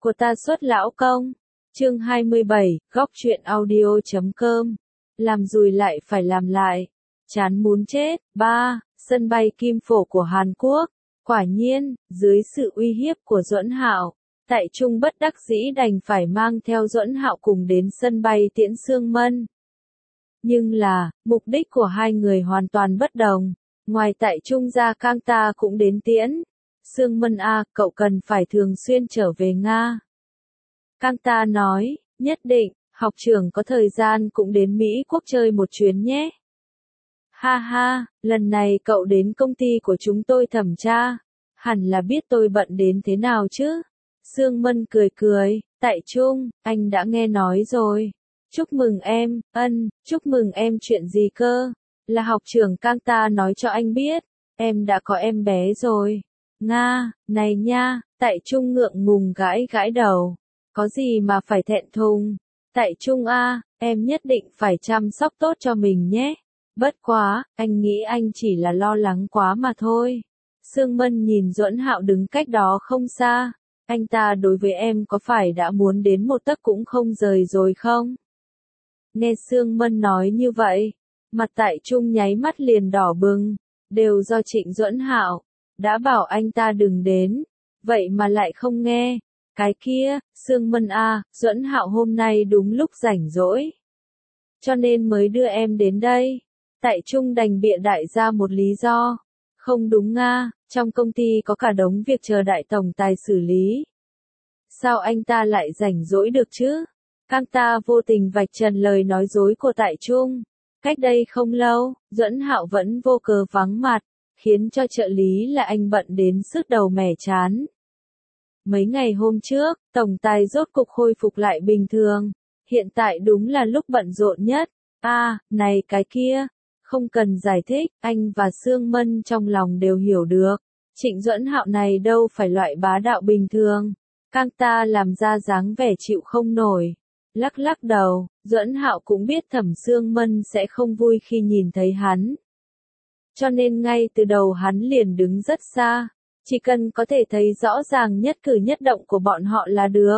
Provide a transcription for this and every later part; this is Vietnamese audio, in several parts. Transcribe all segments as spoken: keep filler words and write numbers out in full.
của ta xuất lão công. Chương hai mươi bảy, góc truyện audio chấm com. Làm rồi lại phải làm lại. Chán muốn chết. ba. Sân bay Kim Phổ của Hàn Quốc. Quả nhiên, dưới sự uy hiếp của Duẫn Hạo, Tại Trung bất đắc dĩ đành phải mang theo Duẫn Hạo cùng đến sân bay tiễn Sương Mân. Nhưng là, mục đích của hai người hoàn toàn bất đồng. Ngoài Tại Trung ra Kang Ta cũng đến tiễn. Sương Mân a, cậu cần phải thường xuyên trở về Nga. Kang Ta nói, nhất định, học trưởng có thời gian cũng đến Mỹ Quốc chơi một chuyến nhé. Ha ha, lần này cậu đến công ty của chúng tôi thẩm tra, hẳn là biết tôi bận đến thế nào chứ. Sương Mân cười cười, Tại Trung, anh đã nghe nói rồi. Chúc mừng em, ân, chúc mừng em chuyện gì cơ? Là học trưởng Kang Ta nói cho anh biết, em đã có em bé rồi. Nga, này nha, Tại Trung ngượng ngùng gãi gãi đầu. Có gì mà phải thẹn thùng? Tại Trung a, em nhất định phải chăm sóc tốt cho mình nhé. Bất quá, anh nghĩ anh chỉ là lo lắng quá mà thôi. Sương Mân nhìn Duẫn Hạo đứng cách đó không xa. Anh ta đối với em có phải đã muốn đến một tấc cũng không rời rồi không? Nghe Sương Mân nói như vậy, mặt Tại Trung nháy mắt liền đỏ bừng. Đều do Trịnh Duẫn Hạo đã bảo anh ta đừng đến, vậy mà lại không nghe. Cái kia, Sương Mân a, Duẫn Hạo hôm nay đúng lúc rảnh rỗi, cho nên mới đưa em đến đây. Tại Trung đành bịa đại ra một lý do. Không đúng nga, trong công ty có cả đống việc chờ đại tổng tài xử lý. Sao anh ta lại rảnh rỗi được chứ? Kang Ta vô tình vạch trần lời nói dối của Tại Trung. Cách đây không lâu, Duẫn Hạo vẫn vô cớ vắng mặt, khiến cho trợ lý là anh bận đến sứt đầu mẻ chán. Mấy ngày hôm trước, tổng tài rốt cục khôi phục lại bình thường. Hiện tại đúng là lúc bận rộn nhất. A, à, này cái kia, không cần giải thích, anh và Sương Mân trong lòng đều hiểu được. Trịnh Duẫn Hạo này đâu phải loại bá đạo bình thường. Kang Ta làm ra dáng vẻ chịu không nổi. Lắc lắc đầu, Duẫn Hạo cũng biết Thẩm Sương Mân sẽ không vui khi nhìn thấy hắn. Cho nên ngay từ đầu hắn liền đứng rất xa. Chỉ cần có thể thấy rõ ràng nhất cử nhất động của bọn họ là được.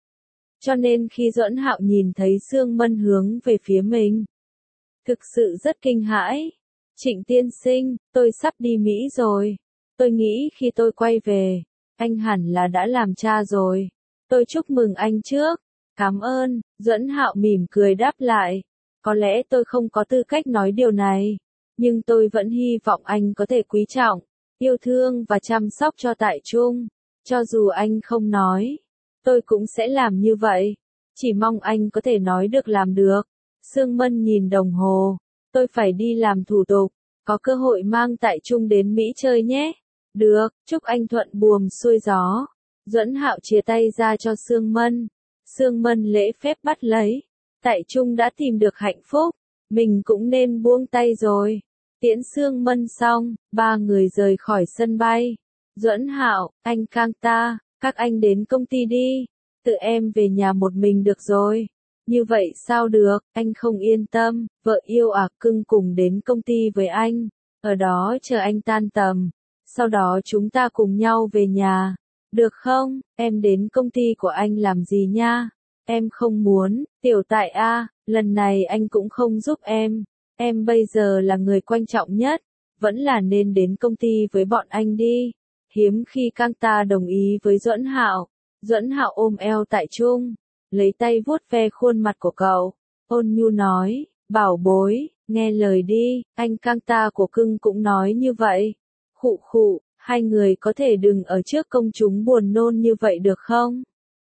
Cho nên khi Duẫn Hạo nhìn thấy Sương Mân hướng về phía mình, thực sự rất kinh hãi. Trịnh tiên sinh, tôi sắp đi Mỹ rồi. Tôi nghĩ khi tôi quay về, anh hẳn là đã làm cha rồi. Tôi chúc mừng anh trước. Cảm ơn, Duẫn Hạo mỉm cười đáp lại. Có lẽ tôi không có tư cách nói điều này, nhưng tôi vẫn hy vọng anh có thể quý trọng, yêu thương và chăm sóc cho Tại Trung. Cho dù anh không nói, tôi cũng sẽ làm như vậy. Chỉ mong anh có thể nói được làm được. Sương Mân nhìn đồng hồ. Tôi phải đi làm thủ tục. Có cơ hội mang Tại Trung đến Mỹ chơi nhé. Được, chúc anh thuận buồm xuôi gió. Duẫn Hạo chia tay ra cho Sương Mân. Sương Mân lễ phép bắt lấy. Tại Trung đã tìm được hạnh phúc. Mình cũng nên buông tay rồi. Tiễn Sương Mân xong, ba người rời khỏi sân bay. Duẫn Hạo, anh Kang Ta, các anh đến công ty đi. Tự em về nhà một mình được rồi. Như vậy sao được, anh không yên tâm. Vợ yêu à cưng cùng đến công ty với anh. Ở đó chờ anh tan tầm. Sau đó chúng ta cùng nhau về nhà. Được không, em đến công ty của anh làm gì nha? Em không muốn, Tiểu Tại a, lần này anh cũng không giúp em. Em bây giờ là người quan trọng nhất. Vẫn là nên đến công ty với bọn anh đi. Hiếm khi Kang Ta đồng ý với Duẫn Hạo. Duẫn Hạo ôm eo Tại Trung, lấy tay vuốt ve khuôn mặt của cậu, ôn nhu nói, bảo bối, nghe lời đi, anh Kang Ta của cưng cũng nói như vậy. Khụ khụ, hai người có thể đừng ở trước công chúng buồn nôn như vậy được không?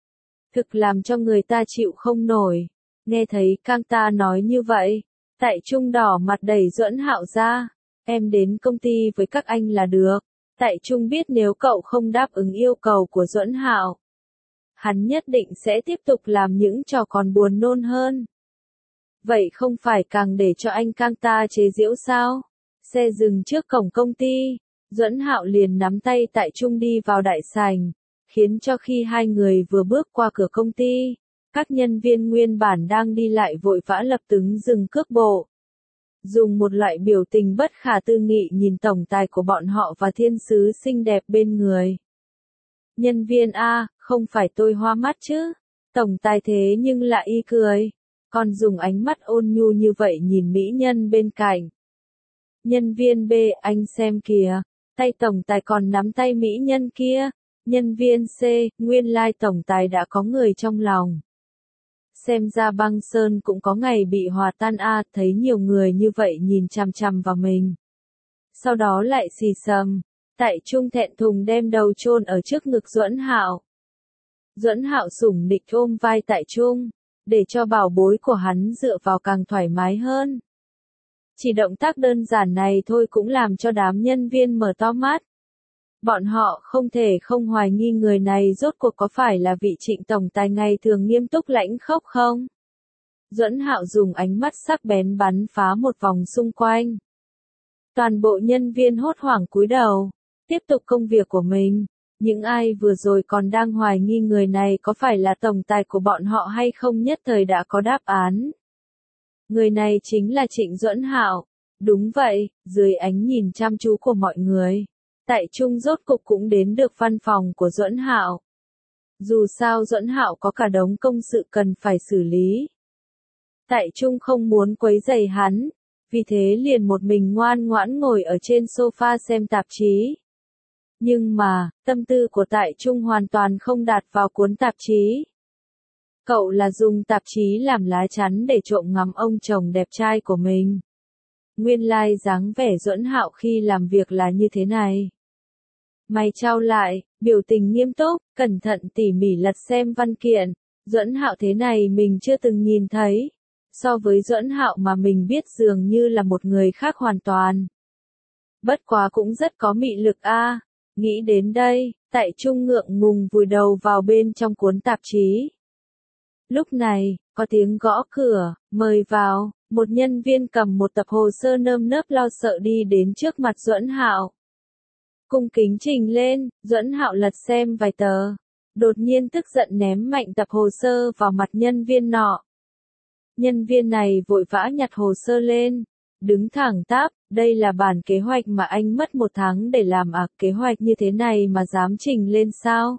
Thực làm cho người ta chịu không nổi. Nghe thấy Kang Ta nói như vậy, Tại Trung đỏ mặt đẩy Duẫn Hạo ra. Em đến công ty với các anh là được. Tại Trung biết nếu cậu không đáp ứng yêu cầu của Duẫn Hạo, hắn nhất định sẽ tiếp tục làm những trò còn buồn nôn hơn. Vậy không phải càng để cho anh Kang Ta chế giễu sao? Xe dừng trước cổng công ty, Duẫn Hạo liền nắm tay Tại Trung đi vào đại sảnh, khiến cho khi hai người vừa bước qua cửa công ty, các nhân viên nguyên bản đang đi lại vội vã lập tức dừng cước bộ. Dùng một loại biểu tình bất khả tư nghị nhìn tổng tài của bọn họ và thiên sứ xinh đẹp bên người. Nhân viên A, không phải tôi hoa mắt chứ. Tổng tài thế nhưng lại y cười, còn dùng ánh mắt ôn nhu như vậy nhìn mỹ nhân bên cạnh. Nhân viên B, anh xem kìa, tay tổng tài còn nắm tay mỹ nhân kia. Nhân viên C, nguyên lai tổng tài đã có người trong lòng. Xem ra băng sơn cũng có ngày bị hòa tan a, thấy nhiều người như vậy nhìn chằm chằm vào mình. Sau đó lại xì xầm, Tại Trung thẹn thùng đem đầu chôn ở trước ngực Duẫn Hạo. Duẫn Hạo sủng nịch ôm vai Tại Trung, để cho bảo bối của hắn dựa vào càng thoải mái hơn. Chỉ động tác đơn giản này thôi cũng làm cho đám nhân viên mở to mắt. Bọn họ không thể không hoài nghi người này rốt cuộc có phải là vị Trịnh tổng tài ngày thường nghiêm túc lãnh khốc không? Duẫn Hạo dùng ánh mắt sắc bén bắn phá một vòng xung quanh. Toàn bộ nhân viên hốt hoảng cúi đầu, tiếp tục công việc của mình. Những ai vừa rồi còn đang hoài nghi người này có phải là tổng tài của bọn họ hay không nhất thời đã có đáp án. Người này chính là Trịnh Duẫn Hạo. Đúng vậy, dưới ánh nhìn chăm chú của mọi người, Tại Trung rốt cục cũng đến được văn phòng của Duẫn Hạo. Dù sao Duẫn Hạo có cả đống công sự cần phải xử lý. Tại Trung không muốn quấy rầy hắn, vì thế liền một mình ngoan ngoãn ngồi ở trên sofa xem tạp chí. Nhưng mà, tâm tư của Tại Trung hoàn toàn không đặt vào cuốn tạp chí. Cậu là dùng tạp chí làm lá chắn để trộm ngắm ông chồng đẹp trai của mình. Nguyên lai dáng vẻ Duẫn Hạo khi làm việc là như thế này. Mày trao lại, biểu tình nghiêm túc, cẩn thận tỉ mỉ lật xem văn kiện. Duẫn Hạo thế này mình chưa từng nhìn thấy. So với Duẫn Hạo mà mình biết dường như là một người khác hoàn toàn. Bất quá cũng rất có mị lực a. Nghĩ đến đây, Tại Trung ngượng ngùng vùi đầu vào bên trong cuốn tạp chí. Lúc này, có tiếng gõ cửa, mời vào, một nhân viên cầm một tập hồ sơ nơm nớp lo sợ đi đến trước mặt Duẫn Hạo. Cung kính trình lên, Duẫn Hạo lật xem vài tờ. Đột nhiên tức giận ném mạnh tập hồ sơ vào mặt nhân viên nọ. Nhân viên này vội vã nhặt hồ sơ lên, đứng thẳng tắp, đây là bản kế hoạch mà anh mất một tháng để làm à, kế hoạch như thế này mà dám trình lên sao?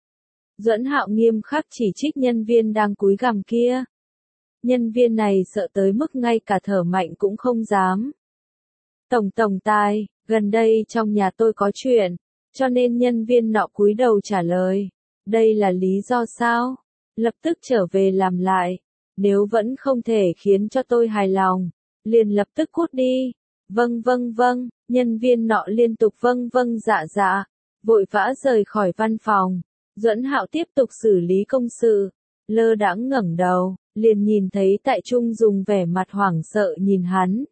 Duẫn Hạo nghiêm khắc chỉ trích nhân viên đang cúi gằm kia. Nhân viên này sợ tới mức ngay cả thở mạnh cũng không dám. Tổng tổng tài, gần đây trong nhà tôi có chuyện, cho nên nhân viên nọ cúi đầu trả lời. Đây là lý do sao? Lập tức trở về làm lại. Nếu vẫn không thể khiến cho tôi hài lòng, liền lập tức cút đi. Vâng vâng vâng, nhân viên nọ liên tục vâng vâng dạ dạ, vội vã rời khỏi văn phòng. Duẫn Hạo tiếp tục xử lý công sự, lơ đãng ngẩng đầu, liền nhìn thấy Tại Trung dùng vẻ mặt hoảng sợ nhìn hắn.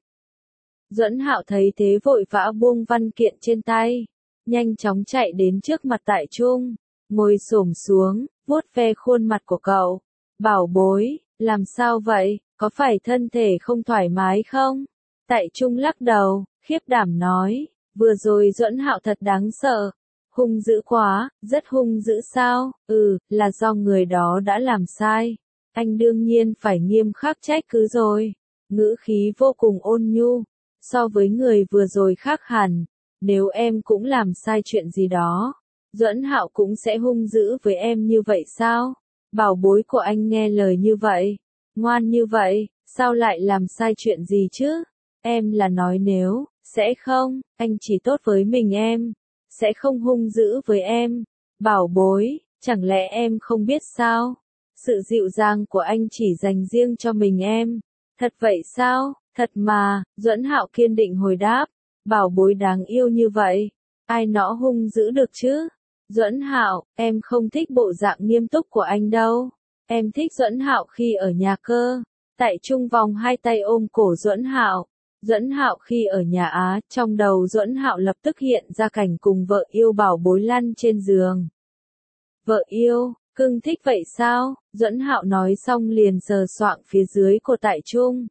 Duẫn Hạo thấy thế vội vã buông văn kiện trên tay, nhanh chóng chạy đến trước mặt Tại Trung, ngồi xổm xuống, vuốt ve khuôn mặt của cậu. Bảo bối, làm sao vậy, có phải thân thể không thoải mái không? Tại Trung lắc đầu, khiếp đảm nói, vừa rồi Duẫn Hạo thật đáng sợ. Hung dữ quá, rất hung dữ sao? Ừ, là do người đó đã làm sai. Anh đương nhiên phải nghiêm khắc trách cứ rồi. Ngữ khí vô cùng ôn nhu. So với người vừa rồi khác hẳn. Nếu em cũng làm sai chuyện gì đó, Duẫn Hạo cũng sẽ hung dữ với em như vậy sao? Bảo bối của anh nghe lời như vậy, ngoan như vậy, sao lại làm sai chuyện gì chứ? Em là nói nếu, sẽ không, anh chỉ tốt với mình em. Sẽ không hung dữ với em. Bảo bối, chẳng lẽ em không biết sao? Sự dịu dàng của anh chỉ dành riêng cho mình em. Thật vậy sao? Thật mà, Duẫn Hạo kiên định hồi đáp. Bảo bối đáng yêu như vậy, ai nọ hung dữ được chứ? Duẫn Hạo, em không thích bộ dạng nghiêm túc của anh đâu. Em thích Duẫn Hạo khi ở nhà cơ. Tại Trung vòng hai tay ôm cổ Duẫn Hạo. Duẫn Hạo khi ở nhà Á, trong đầu Duẫn Hạo lập tức hiện ra cảnh cùng vợ yêu bảo bối lăn trên giường. Vợ yêu, cưng thích vậy sao? Duẫn Hạo nói xong liền sờ soạng phía dưới của Tại Trung.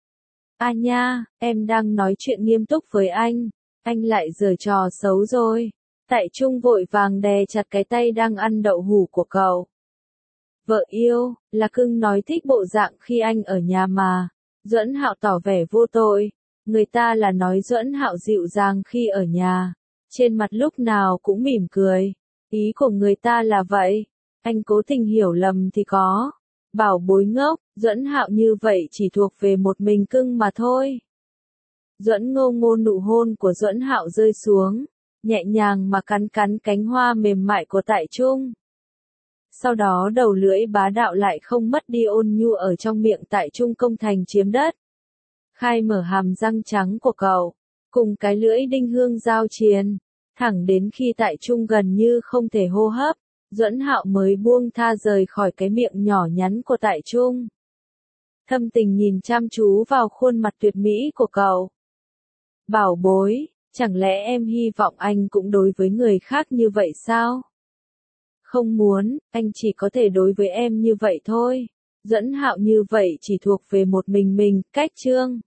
A nha, em đang nói chuyện nghiêm túc với anh, anh lại giở trò xấu rồi. Tại Trung vội vàng đè chặt cái tay đang ăn đậu hủ của cậu. Vợ yêu, là cưng nói thích bộ dạng khi anh ở nhà mà. Duẫn Hạo tỏ vẻ vô tội. Người ta là nói Duẫn Hạo dịu dàng khi ở nhà, trên mặt lúc nào cũng mỉm cười. Ý của người ta là vậy. anh cố tình hiểu lầm thì có. Bảo bối ngốc, Duẫn Hạo như vậy chỉ thuộc về một mình cưng mà thôi. Duẫn Ngô Ngô nụ hôn của Duẫn Hạo rơi xuống, nhẹ nhàng mà cắn cắn cánh hoa mềm mại của Tại Trung. Sau đó đầu lưỡi bá đạo lại không mất đi ôn nhu ở trong miệng Tại Trung công thành chiếm đất. Khai mở hàm răng trắng của cậu, cùng cái lưỡi đinh hương giao chiến, thẳng đến khi Tại Trung gần như không thể hô hấp, Duẫn Hạo mới buông tha rời khỏi cái miệng nhỏ nhắn của Tại Trung. Thâm tình nhìn chăm chú vào khuôn mặt tuyệt mỹ của cậu. Bảo bối, chẳng lẽ em hy vọng anh cũng đối với người khác như vậy sao? Không muốn, anh chỉ có thể đối với em như vậy thôi. Duẫn Hạo như vậy chỉ thuộc về một mình mình, cách chương.